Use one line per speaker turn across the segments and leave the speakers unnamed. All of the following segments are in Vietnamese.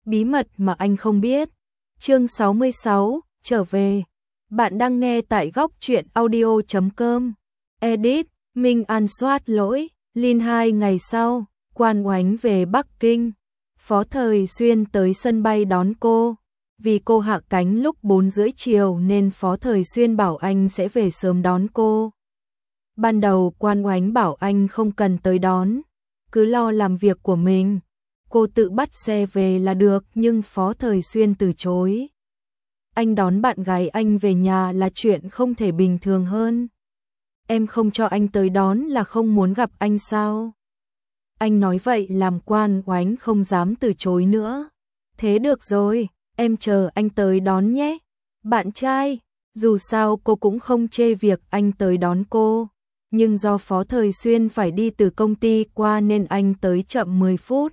bí mật mà anh không biết. Chương 66, trở về. Bạn đang nghe tại góc truyện audio.com. Edit, Minh An soát lỗi. Lin 2 ngày sau, Quan Oánh về Bắc Kinh. Phó Thời Xuyên tới sân bay đón cô. Vì cô hạ cánh lúc 4 rưỡi chiều nên Phó Thời Xuyên bảo anh sẽ về sớm đón cô. Ban đầu Quan Oánh bảo anh không cần tới đón, cứ lo làm việc của mình. Cô tự bắt xe về là được, nhưng Phó Thời Xuyên từ chối. Anh đón bạn gái anh về nhà là chuyện không thể bình thường hơn. Em không cho anh tới đón là không muốn gặp anh sao? Anh nói vậy làm Quan Oánh không dám từ chối nữa. Thế được rồi, em chờ anh tới đón nhé. Bạn trai, dù sao cô cũng không chê việc anh tới đón cô. Nhưng do Phó Thời Xuyên phải đi từ công ty qua nên anh tới chậm 10 phút.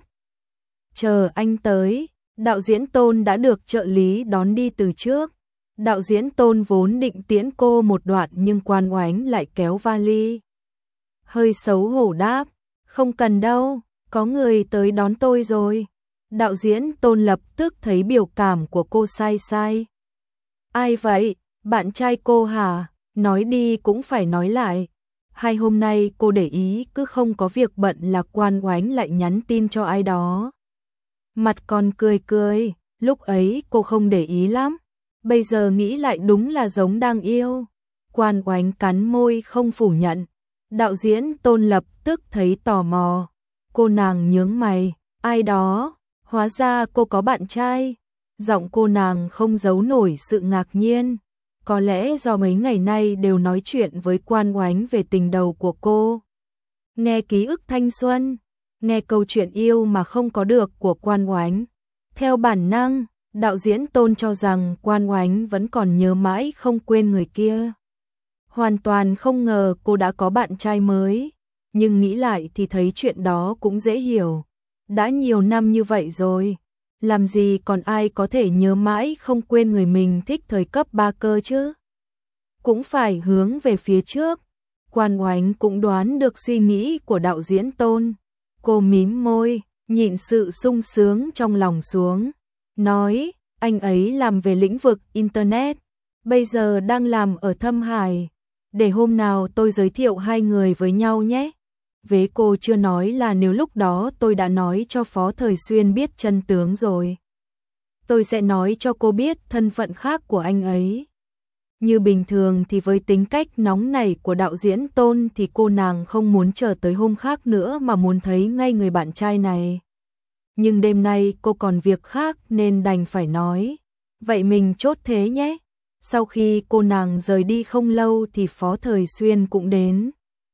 Chờ anh tới, đạo diễn Tôn đã được trợ lý đón đi từ trước. Đạo diễn Tôn vốn định tiễn cô một đoạn nhưng Quan Oánh lại kéo vali. Hơi xấu hổ đáp, không cần đâu, có người tới đón tôi rồi. Đạo diễn Tôn lập tức thấy biểu cảm của cô sai sai. Ai vậy, bạn trai cô hả? Nói đi cũng phải nói lại. Hai hôm nay cô để ý cứ không có việc bận là Quan Oánh lại nhắn tin cho ai đó. Mặt còn cười cười, lúc ấy cô không để ý lắm. Bây giờ nghĩ lại đúng là giống đang yêu. Quan Oánh cắn môi không phủ nhận. Đạo diễn Tôn lập tức thấy tò mò. Cô nàng nhướng mày, ai đó? Hóa ra cô có bạn trai. Giọng cô nàng không giấu nổi sự ngạc nhiên. Có lẽ do mấy ngày nay đều nói chuyện với Quan Oánh về tình đầu của cô. Nghe ký ức thanh xuân, nghe câu chuyện yêu mà không có được của Quan Oánh. Theo bản năng, đạo diễn Tôn cho rằng Quan Oánh vẫn còn nhớ mãi không quên người kia. Hoàn toàn không ngờ cô đã có bạn trai mới, nhưng nghĩ lại thì thấy chuyện đó cũng dễ hiểu. Đã nhiều năm như vậy rồi, làm gì còn ai có thể nhớ mãi không quên người mình thích thời cấp 3 cơ chứ? Cũng phải hướng về phía trước. Quan Oánh cũng đoán được suy nghĩ của đạo diễn Tôn. Cô mím môi, nhịn sự sung sướng trong lòng xuống. Nói, anh ấy làm về lĩnh vực Internet, bây giờ đang làm ở Thâm Hải. Để hôm nào tôi giới thiệu hai người với nhau nhé. Vế cô chưa nói là nếu lúc đó tôi đã nói cho Phó Thời Xuyên biết chân tướng rồi. Tôi sẽ nói cho cô biết thân phận khác của anh ấy. Như bình thường thì với tính cách nóng nảy của đạo diễn Tôn thì cô nàng không muốn chờ tới hôm khác nữa mà muốn thấy ngay người bạn trai này. Nhưng đêm nay cô còn việc khác nên đành phải nói. Vậy mình chốt thế nhé. Sau khi cô nàng rời đi không lâu thì Phó Thời Xuyên cũng đến.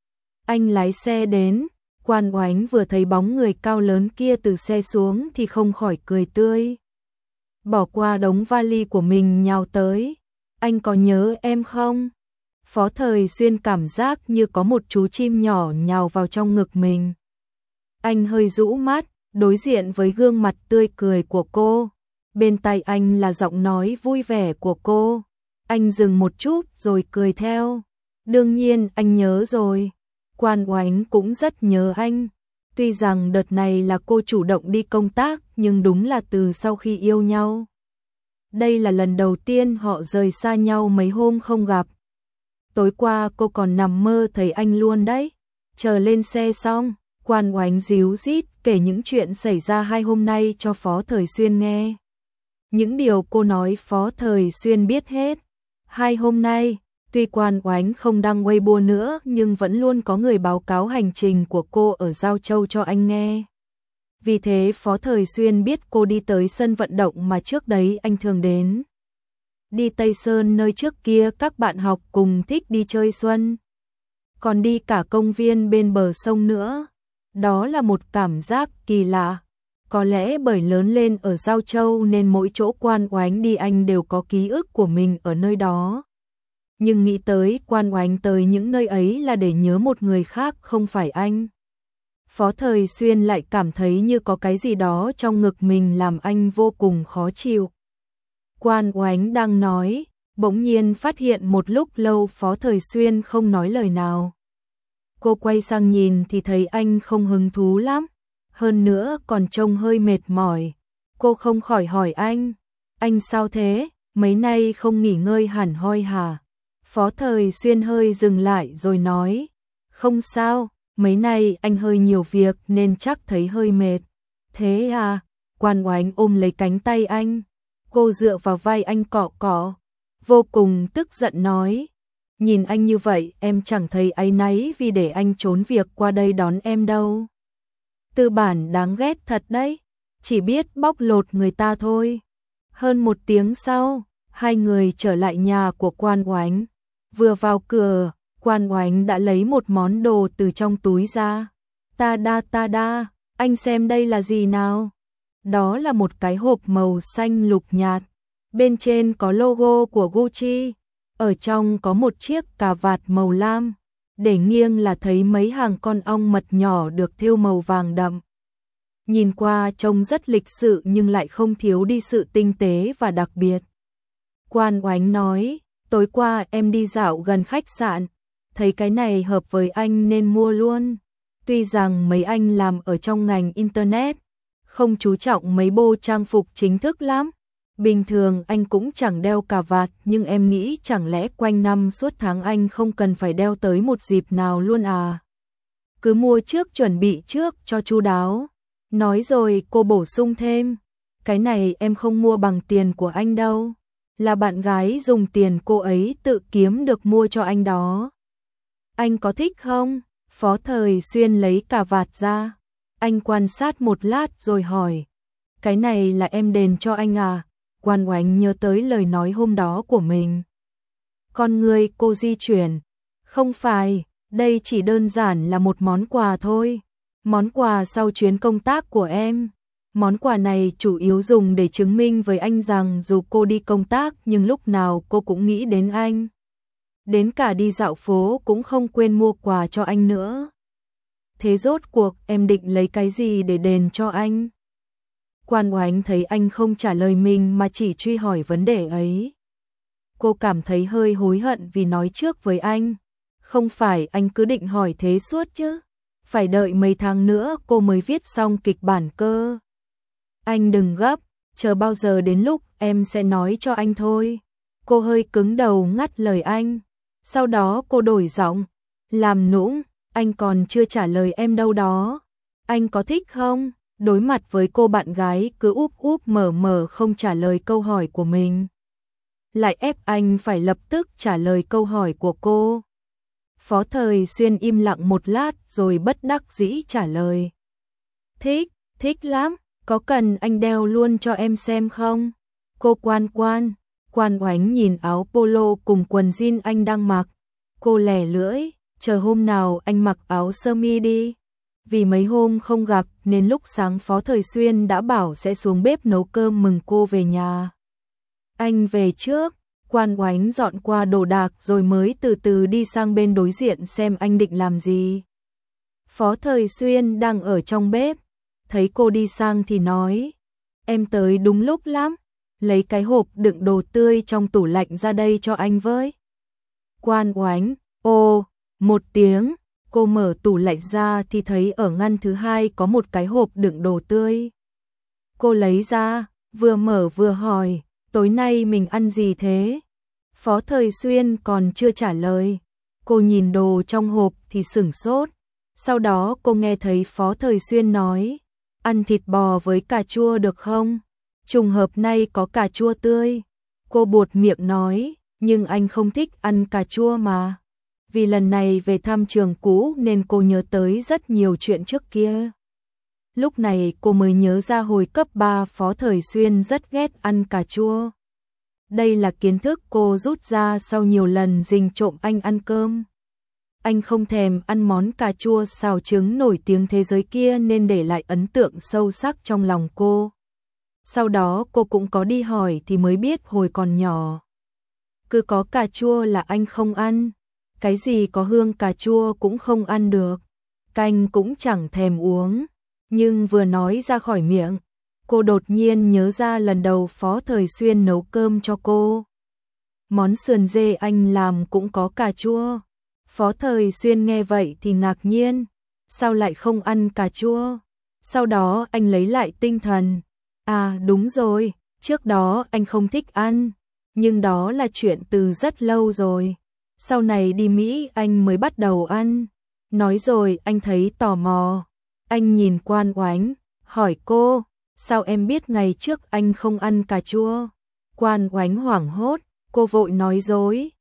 Anh lái xe đến, Quan Oánh vừa thấy bóng người cao lớn kia từ xe xuống thì không khỏi cười tươi. Bỏ qua đống vali của mình nhào tới. Anh có nhớ em không? Phó Thời Xuyên cảm giác như có một chú chim nhỏ nhào vào trong ngực mình. Anh hơi rũ mắt, đối diện với gương mặt tươi cười của cô. Bên tai anh là giọng nói vui vẻ của cô. Anh dừng một chút rồi cười theo. Đương nhiên anh nhớ rồi. Quan Oánh cũng rất nhớ anh. Tuy rằng đợt này là cô chủ động đi công tác nhưng đúng là từ sau khi yêu nhau. Đây là lần đầu tiên họ rời xa nhau mấy hôm không gặp. Tối qua cô còn nằm mơ thấy anh luôn đấy. Chờ lên xe xong, Quan Oánh díu dít kể những chuyện xảy ra hai hôm nay cho Phó Thời Xuyên nghe. Những điều cô nói Phó Thời Xuyên biết hết. Hai hôm nay, tuy Quan Oánh không đăng Weibo nữa nhưng vẫn luôn có người báo cáo hành trình của cô ở Giao Châu cho anh nghe. Vì thế Phó Thời Xuyên biết cô đi tới sân vận động mà trước đấy anh thường đến. Đi Tây Sơn nơi trước kia các bạn học cùng thích đi chơi xuân. Còn đi cả công viên bên bờ sông nữa. Đó là một cảm giác kỳ lạ. Có lẽ bởi lớn lên ở Giao Châu nên mỗi chỗ Quan Oánh đi anh đều có ký ức của mình ở nơi đó. Nhưng nghĩ tới Quan Oánh tới những nơi ấy là để nhớ một người khác không phải anh. Phó Thời Xuyên lại cảm thấy như có cái gì đó trong ngực mình làm anh vô cùng khó chịu. Quan Oánh đang nói, bỗng nhiên phát hiện một lúc lâu Phó Thời Xuyên không nói lời nào. Cô quay sang nhìn thì thấy anh không hứng thú lắm, hơn nữa còn trông hơi mệt mỏi. Cô không khỏi hỏi anh sao thế, mấy nay không nghỉ ngơi hẳn hoi hả? Phó Thời Xuyên hơi dừng lại rồi nói, không sao, mấy nay anh hơi nhiều việc nên chắc thấy hơi mệt. Thế à? Quan Oánh ôm lấy cánh tay anh, cô dựa vào vai anh cọ cọ, vô cùng tức giận nói, nhìn anh như vậy em chẳng thấy áy náy vì để anh trốn việc qua đây đón em đâu. Tư bản đáng ghét thật đấy, chỉ biết bóc lột người ta thôi. Hơn 1 tiếng sau, hai người trở lại nhà của Quan Oánh. Vừa vào cửa, Quan Oánh đã lấy một món đồ từ trong túi ra. Ta đa, anh xem đây là gì nào? Đó là một cái hộp màu xanh lục nhạt. Bên trên có logo của Gucci. Ở trong có một chiếc cà vạt màu lam. Để nghiêng là thấy mấy hàng con ong mật nhỏ được thêu màu vàng đậm. Nhìn qua trông rất lịch sự nhưng lại không thiếu đi sự tinh tế và đặc biệt. Quan Oánh nói, tối qua em đi dạo gần khách sạn, thấy cái này hợp với anh nên mua luôn. Tuy rằng mấy anh làm ở trong ngành Internet, không chú trọng mấy bộ trang phục chính thức lắm. Bình thường anh cũng chẳng đeo cà vạt, nhưng em nghĩ chẳng lẽ quanh năm suốt tháng anh không cần phải đeo tới một dịp nào luôn à? Cứ mua trước chuẩn bị trước cho chu đáo. Nói rồi cô bổ sung thêm, cái này em không mua bằng tiền của anh đâu, là bạn gái dùng tiền cô ấy tự kiếm được mua cho anh đó. Anh có thích không? Phó Thời Xuyên lấy cà vạt ra. Anh quan sát một lát rồi hỏi, cái này là em đền cho anh à? Quan Oánh nhớ tới lời nói hôm đó của mình. Con người cô di chuyển. Không phải, đây chỉ đơn giản là một món quà thôi. Món quà sau chuyến công tác của em. Món quà này chủ yếu dùng để chứng minh với anh rằng dù cô đi công tác nhưng lúc nào cô cũng nghĩ đến anh. Đến cả đi dạo phố cũng không quên mua quà cho anh nữa. Thế rốt cuộc em định lấy cái gì để đền cho anh? Quan Oánh thấy anh không trả lời mình mà chỉ truy hỏi vấn đề ấy. Cô cảm thấy hơi hối hận vì nói trước với anh. Không phải anh cứ định hỏi thế suốt chứ. Phải đợi mấy tháng nữa cô mới viết xong kịch bản cơ. Anh đừng gấp, chờ bao giờ đến lúc em sẽ nói cho anh thôi. Cô hơi cứng đầu ngắt lời anh. Sau đó cô đổi giọng, làm nũng, anh còn chưa trả lời em đâu đó. Anh có thích không? Đối mặt với cô bạn gái cứ úp úp mở mở không trả lời câu hỏi của mình. Lại ép anh phải lập tức trả lời câu hỏi của cô. Phó Thời Xuyên im lặng một lát rồi bất đắc dĩ trả lời. Thích lắm, có cần anh đeo luôn cho em xem không? Cô Quan Oánh nhìn áo polo cùng quần jean anh đang mặc. Cô lẻ lưỡi, chờ hôm nào anh mặc áo sơ mi đi. Vì mấy hôm không gặp nên lúc sáng Phó Thời Xuyên đã bảo sẽ xuống bếp nấu cơm mừng cô về nhà. Anh về trước. Quan Oánh dọn qua đồ đạc rồi mới từ từ đi sang bên đối diện xem anh định làm gì. Phó Thời Xuyên đang ở trong bếp, thấy cô đi sang thì nói, em tới đúng lúc lắm, lấy cái hộp đựng đồ tươi trong tủ lạnh ra đây cho anh với. Quan Oánh, một tiếng, cô mở tủ lạnh ra thì thấy ở ngăn thứ hai có một cái hộp đựng đồ tươi. Cô lấy ra, vừa mở vừa hỏi, tối nay mình ăn gì thế? Phó Thời Xuyên còn chưa trả lời. Cô nhìn đồ trong hộp thì sửng sốt. Sau đó cô nghe thấy Phó Thời Xuyên nói, ăn thịt bò với cà chua được không? Trùng hợp nay có cà chua tươi. Cô buột miệng nói, nhưng anh không thích ăn cà chua mà. Vì lần này về thăm trường cũ nên cô nhớ tới rất nhiều chuyện trước kia. Lúc này cô mới nhớ ra hồi cấp 3 Phó Thời Xuyên rất ghét ăn cà chua. Đây là kiến thức cô rút ra sau nhiều lần rình trộm anh ăn cơm. Anh không thèm ăn món cà chua xào trứng nổi tiếng thế giới kia nên để lại ấn tượng sâu sắc trong lòng cô. Sau đó cô cũng có đi hỏi thì mới biết hồi còn nhỏ. Cứ có cà chua là anh không ăn. Cái gì có hương cà chua cũng không ăn được. Canh cũng chẳng thèm uống. Nhưng vừa nói ra khỏi miệng, cô đột nhiên nhớ ra lần đầu Phó Thời Xuyên nấu cơm cho cô. Món sườn dê anh làm cũng có cà chua. Phó Thời Xuyên nghe vậy thì ngạc nhiên. Sao lại không ăn cà chua? Sau đó anh lấy lại tinh thần. À đúng rồi, trước đó anh không thích ăn, nhưng đó là chuyện từ rất lâu rồi. Sau này đi Mỹ anh mới bắt đầu ăn. Nói rồi anh thấy tò mò. Anh nhìn Quan Oánh, hỏi cô, sao em biết ngày trước anh không ăn cà chua? Quan Oánh hoảng hốt, cô vội nói dối,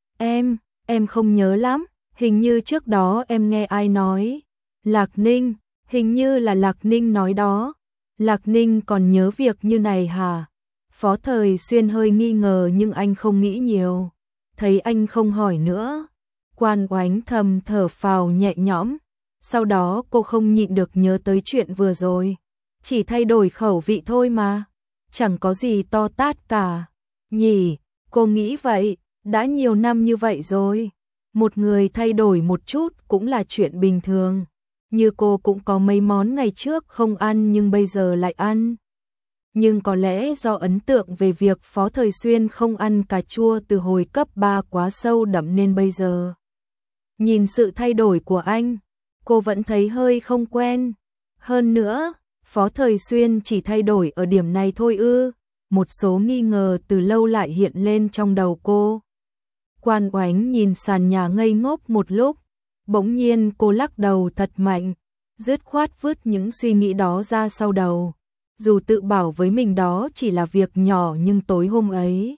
em không nhớ lắm, hình như trước đó em nghe ai nói. Lạc Ninh, hình như là Lạc Ninh nói đó. Lạc Ninh còn nhớ việc như này hả? Phó Thời Xuyên hơi nghi ngờ nhưng anh không nghĩ nhiều. Thấy anh không hỏi nữa, Quan Oánh thầm thở phào nhẹ nhõm. Sau đó cô không nhịn được nhớ tới chuyện vừa rồi. Chỉ thay đổi khẩu vị thôi mà. Chẳng có gì to tát cả. Nhỉ, cô nghĩ vậy, đã nhiều năm như vậy rồi. Một người thay đổi một chút cũng là chuyện bình thường. Như cô cũng có mấy món ngày trước không ăn nhưng bây giờ lại ăn. Nhưng có lẽ do ấn tượng về việc Phó Thời Xuyên không ăn cà chua từ hồi cấp 3 quá sâu đậm nên bây giờ. Nhìn sự thay đổi của anh, cô vẫn thấy hơi không quen. Hơn nữa, Phó Thời Xuyên chỉ thay đổi ở điểm này thôi ư? Một số nghi ngờ từ lâu lại hiện lên trong đầu cô. Quan Oánh nhìn sàn nhà ngây ngốc một lúc, bỗng nhiên cô lắc đầu thật mạnh, dứt khoát vứt những suy nghĩ đó ra sau đầu. Dù tự bảo với mình đó chỉ là việc nhỏ nhưng tối hôm ấy,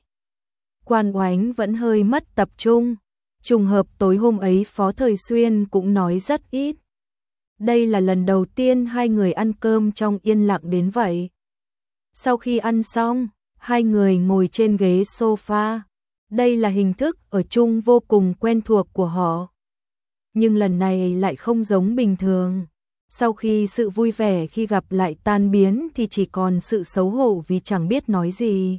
Quan Oánh vẫn hơi mất tập trung. Trùng hợp tối hôm ấy Phó Thời Xuyên cũng nói rất ít. Đây là lần đầu tiên hai người ăn cơm trong yên lặng đến vậy. Sau khi ăn xong, hai người ngồi trên ghế sofa. Đây là hình thức ở chung vô cùng quen thuộc của họ. Nhưng lần này lại không giống bình thường. Sau khi sự vui vẻ khi gặp lại tan biến thì chỉ còn sự xấu hổ vì chẳng biết nói gì.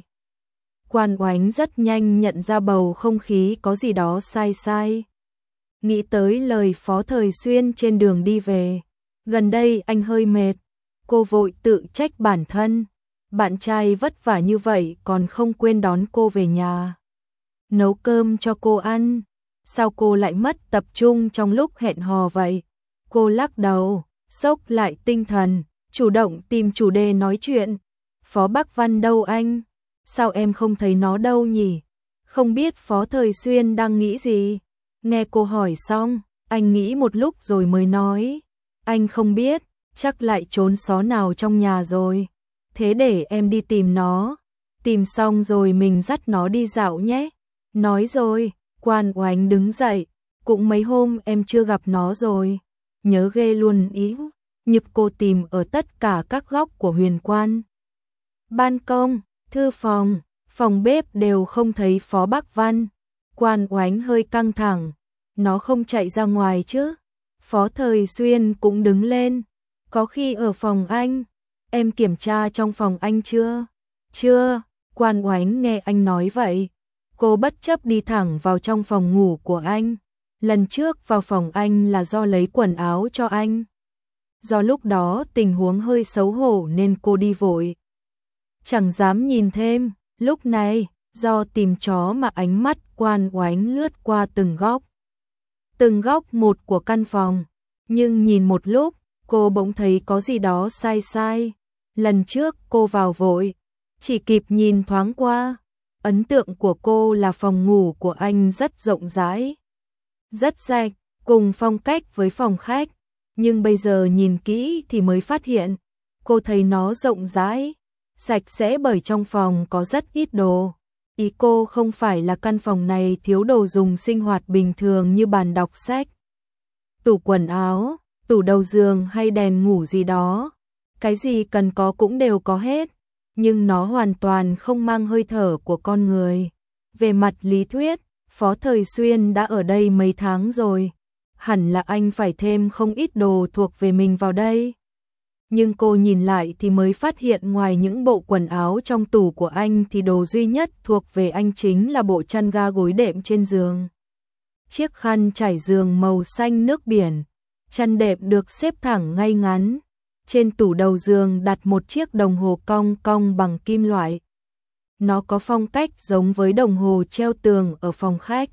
Quan Oánh rất nhanh nhận ra bầu không khí có gì đó sai sai. Nghĩ tới lời Phó Thời Xuyên trên đường đi về. Gần đây anh hơi mệt. Cô vội tự trách bản thân. Bạn trai vất vả như vậy còn không quên đón cô về nhà. Nấu cơm cho cô ăn. Sao cô lại mất tập trung trong lúc hẹn hò vậy? Cô lắc đầu, xốc lại tinh thần, chủ động tìm chủ đề nói chuyện. Phó Bắc Văn đâu anh? Sao em không thấy nó đâu nhỉ? Không biết Phó Thời Xuyên đang nghĩ gì? Nghe cô hỏi xong, anh nghĩ một lúc rồi mới nói. Anh không biết, chắc lại trốn xó nào trong nhà rồi. Thế để em đi tìm nó. Tìm xong rồi mình dắt nó đi dạo nhé. Nói rồi, Quan Oánh đứng dậy. Cũng mấy hôm em chưa gặp nó rồi. Nhớ ghê luôn ý. Nhực cô tìm ở tất cả các góc của Huyền Quan. Ban công, thư phòng, phòng bếp đều không thấy Phó Bắc Văn. Quan Oánh hơi căng thẳng. Nó không chạy ra ngoài chứ? Phó Thời Xuyên cũng đứng lên. Có khi ở phòng anh. Em kiểm tra trong phòng anh chưa? Chưa. Quan Oánh nghe anh nói vậy. Cô bất chấp đi thẳng vào trong phòng ngủ của anh. Lần trước vào phòng anh là do lấy quần áo cho anh. Do lúc đó tình huống hơi xấu hổ nên cô đi vội. Chẳng dám nhìn thêm. Lúc này, do tìm chó mà ánh mắt Quan Oánh lướt qua từng góc. Từng góc một của căn phòng. Nhưng nhìn một lúc, cô bỗng thấy có gì đó sai sai. Lần trước cô vào vội, chỉ kịp nhìn thoáng qua. Ấn tượng của cô là phòng ngủ của anh rất rộng rãi, rất sạch, cùng phong cách với phòng khách. Nhưng bây giờ nhìn kỹ thì mới phát hiện, cô thấy nó rộng rãi, sạch sẽ bởi trong phòng có rất ít đồ. Ý cô không phải là căn phòng này thiếu đồ dùng sinh hoạt bình thường như bàn đọc sách, tủ quần áo, tủ đầu giường hay đèn ngủ gì đó. Cái gì cần có cũng đều có hết, nhưng nó hoàn toàn không mang hơi thở của con người. Về mặt lý thuyết, Phó Thời Xuyên đã ở đây mấy tháng rồi. Hẳn là anh phải thêm không ít đồ thuộc về mình vào đây. Nhưng cô nhìn lại thì mới phát hiện ngoài những bộ quần áo trong tủ của anh thì đồ duy nhất thuộc về anh chính là bộ chăn ga gối đệm trên giường. Chiếc khăn trải giường màu xanh nước biển, chăn đệm được xếp thẳng ngay ngắn. Trên tủ đầu giường đặt một chiếc đồng hồ cong cong bằng kim loại. Nó có phong cách giống với đồng hồ treo tường ở phòng khách.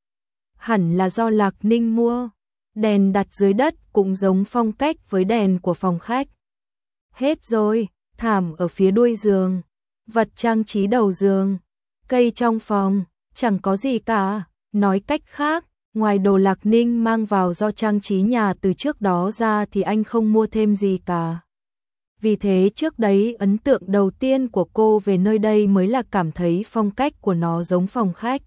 Hẳn là do Lạc Ninh mua. Đèn đặt dưới đất cũng giống phong cách với đèn của phòng khách. Hết rồi, thảm ở phía đuôi giường, vật trang trí đầu giường, cây trong phòng, chẳng có gì cả. Nói cách khác, ngoài đồ Lạc Ninh mang vào do trang trí nhà từ trước đó ra thì anh không mua thêm gì cả. Vì thế trước đấy ấn tượng đầu tiên của cô về nơi đây mới là cảm thấy phong cách của nó giống phòng khách.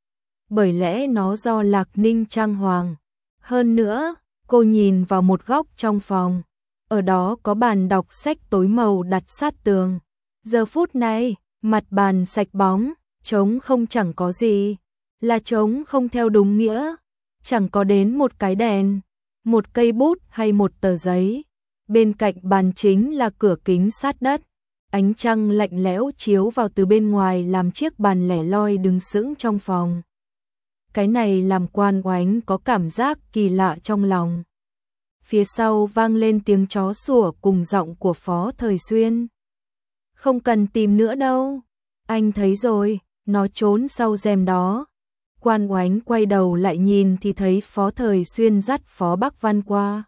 Bởi lẽ nó do Lạc Ninh trang hoàng. Hơn nữa, cô nhìn vào một góc trong phòng. Ở đó có bàn đọc sách tối màu đặt sát tường. Giờ phút này, mặt bàn sạch bóng, trống không, chẳng có gì. Là trống không theo đúng nghĩa. Chẳng có đến một cái đèn, một cây bút hay một tờ giấy. Bên cạnh bàn chính là cửa kính sát đất. Ánh trăng lạnh lẽo chiếu vào từ bên ngoài làm chiếc bàn lẻ loi đứng sững trong phòng. Cái này làm Quan Oánh có cảm giác kỳ lạ trong lòng. Phía sau vang lên tiếng chó sủa cùng giọng của Phó Thời Xuyên. Không cần tìm nữa đâu, anh thấy rồi, nó trốn sau rèm đó. Quan Oánh quay đầu lại nhìn thì thấy Phó Thời Xuyên dắt Phó Bắc Văn qua.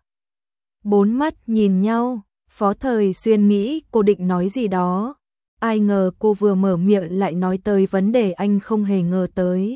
Bốn mắt nhìn nhau, Phó Thời Xuyên nghĩ cô định nói gì đó. Ai ngờ cô vừa mở miệng lại nói tới vấn đề anh không hề ngờ tới.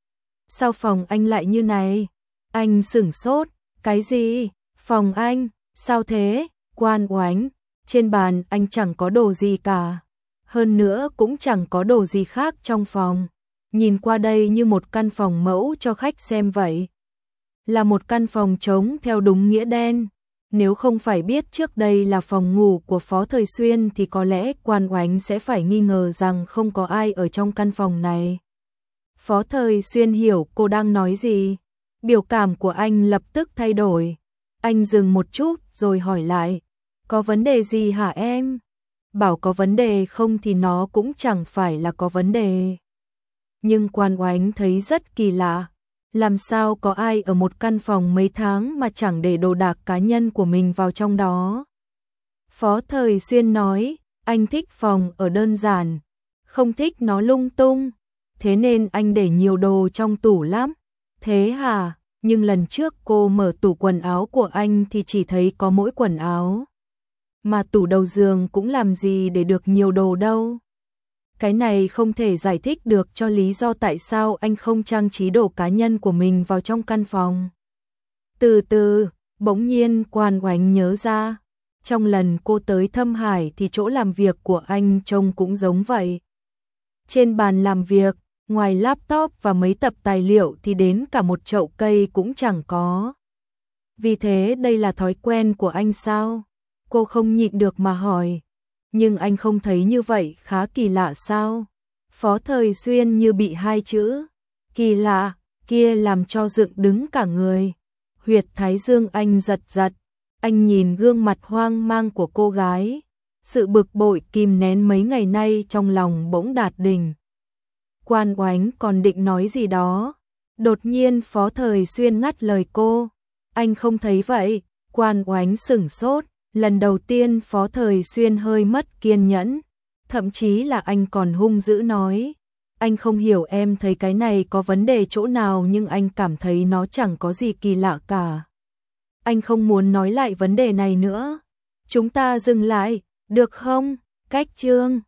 Sao phòng anh lại như này? Anh sửng sốt, cái gì? Phòng anh, sao thế? Quan Oánh, trên bàn anh chẳng có đồ gì cả. Hơn nữa cũng chẳng có đồ gì khác trong phòng. Nhìn qua đây như một căn phòng mẫu cho khách xem vậy. Là một căn phòng trống theo đúng nghĩa đen. Nếu không phải biết trước đây là phòng ngủ của Phó Thời Xuyên thì có lẽ Quan Oánh sẽ phải nghi ngờ rằng không có ai ở trong căn phòng này. Phó Thời Xuyên hiểu cô đang nói gì. Biểu cảm của anh lập tức thay đổi. Anh dừng một chút rồi hỏi lại. Có vấn đề gì hả em? Bảo có vấn đề không thì nó cũng chẳng phải là có vấn đề. Nhưng Quan Oánh thấy rất kỳ lạ. Làm sao có ai ở một căn phòng mấy tháng mà chẳng để đồ đạc cá nhân của mình vào trong đó? Phó Thời Xuyên nói, anh thích phòng ở đơn giản, không thích nó lung tung. Thế nên anh để nhiều đồ trong tủ lắm. Thế hả? Nhưng lần trước cô mở tủ quần áo của anh thì chỉ thấy có mỗi quần áo. Mà tủ đầu giường cũng làm gì để được nhiều đồ đâu. Cái này không thể giải thích được cho lý do tại sao anh không trang trí đồ cá nhân của mình vào trong căn phòng. Từ từ, bỗng nhiên Quan Oánh nhớ ra. Trong lần cô tới Thâm Hải thì chỗ làm việc của anh trông cũng giống vậy. Trên bàn làm việc, ngoài laptop và mấy tập tài liệu thì đến cả một chậu cây cũng chẳng có. Vì thế đây là thói quen của anh sao? Cô không nhịn được mà hỏi. Nhưng anh không thấy như vậy khá kỳ lạ sao? Phó Thời Xuyên như bị hai chữ kỳ lạ kia làm cho dựng đứng cả người. Huyệt thái dương anh giật giật. Anh nhìn gương mặt hoang mang của cô gái. Sự bực bội kìm nén mấy ngày nay trong lòng bỗng đạt đỉnh. Quan Oánh còn định nói gì đó. Đột nhiên Phó Thời Xuyên ngắt lời cô. Anh không thấy vậy. Quan Oánh sửng sốt. Lần đầu tiên Phó Thời Xuyên hơi mất kiên nhẫn. Thậm chí là anh còn hung dữ nói. Anh không hiểu em thấy cái này có vấn đề chỗ nào nhưng anh cảm thấy nó chẳng có gì kỳ lạ cả. Anh không muốn nói lại vấn đề này nữa. Chúng ta dừng lại, được không? Cách chương